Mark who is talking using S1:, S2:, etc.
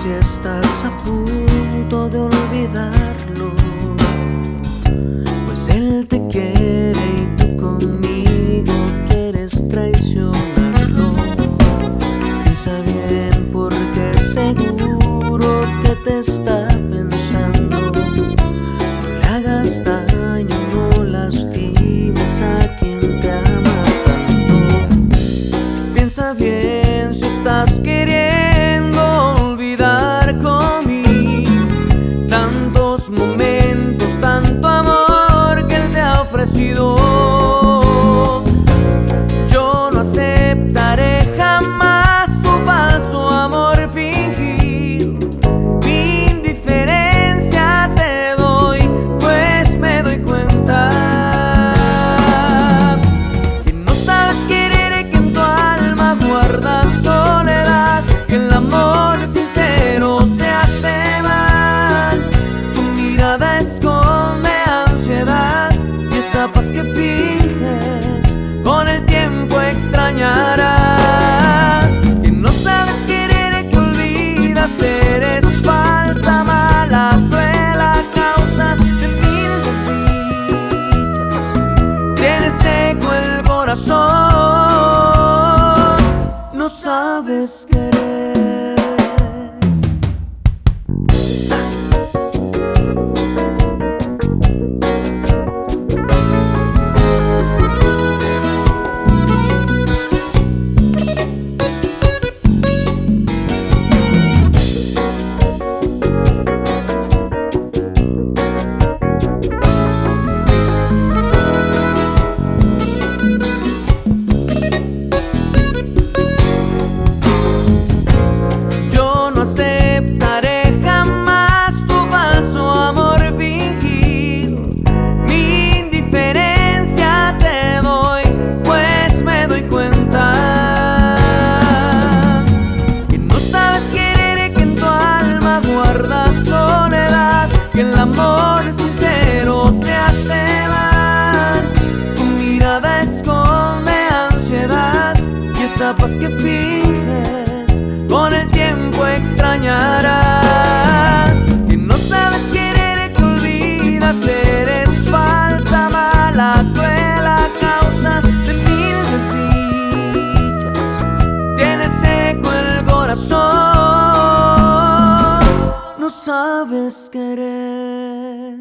S1: si estás a punto de olvidarlo, pues él te quiere y tú conmigo quieres traicionarlo. Piensa bien porque seguro que te está pensando. No le hagas daño, no lastimes a quien te ama tanto. Piensa bien si estás queriendo olvidar conmigo tantos momentos, tanto amor que él te ha ofrecido. Yo no aceptaré jamás tu falso amor fingido. Mi indiferencia te doy, pues me doy cuenta que no sabes querer, que en tu alma guardas soledad, que el amor sincero te hace mal. Tu mirada esconde ansiedad y esa paz que finges con el tiempo extrañarás. Que no sabes querer, que olvidas, eres falsa, mala, cruel, a causa de mil desdichas. Tienes seco el corazón, no sabes querer. Que el amor sincero te hace mal. Tu mirada esconde ansiedad y esa paz que finges con el tiempo extrañarás. Que no sabes querer, que olvidas, eres falsa, mala, cruel, a causa de mil desdichas. Tienes seco el corazón, no sabes querer.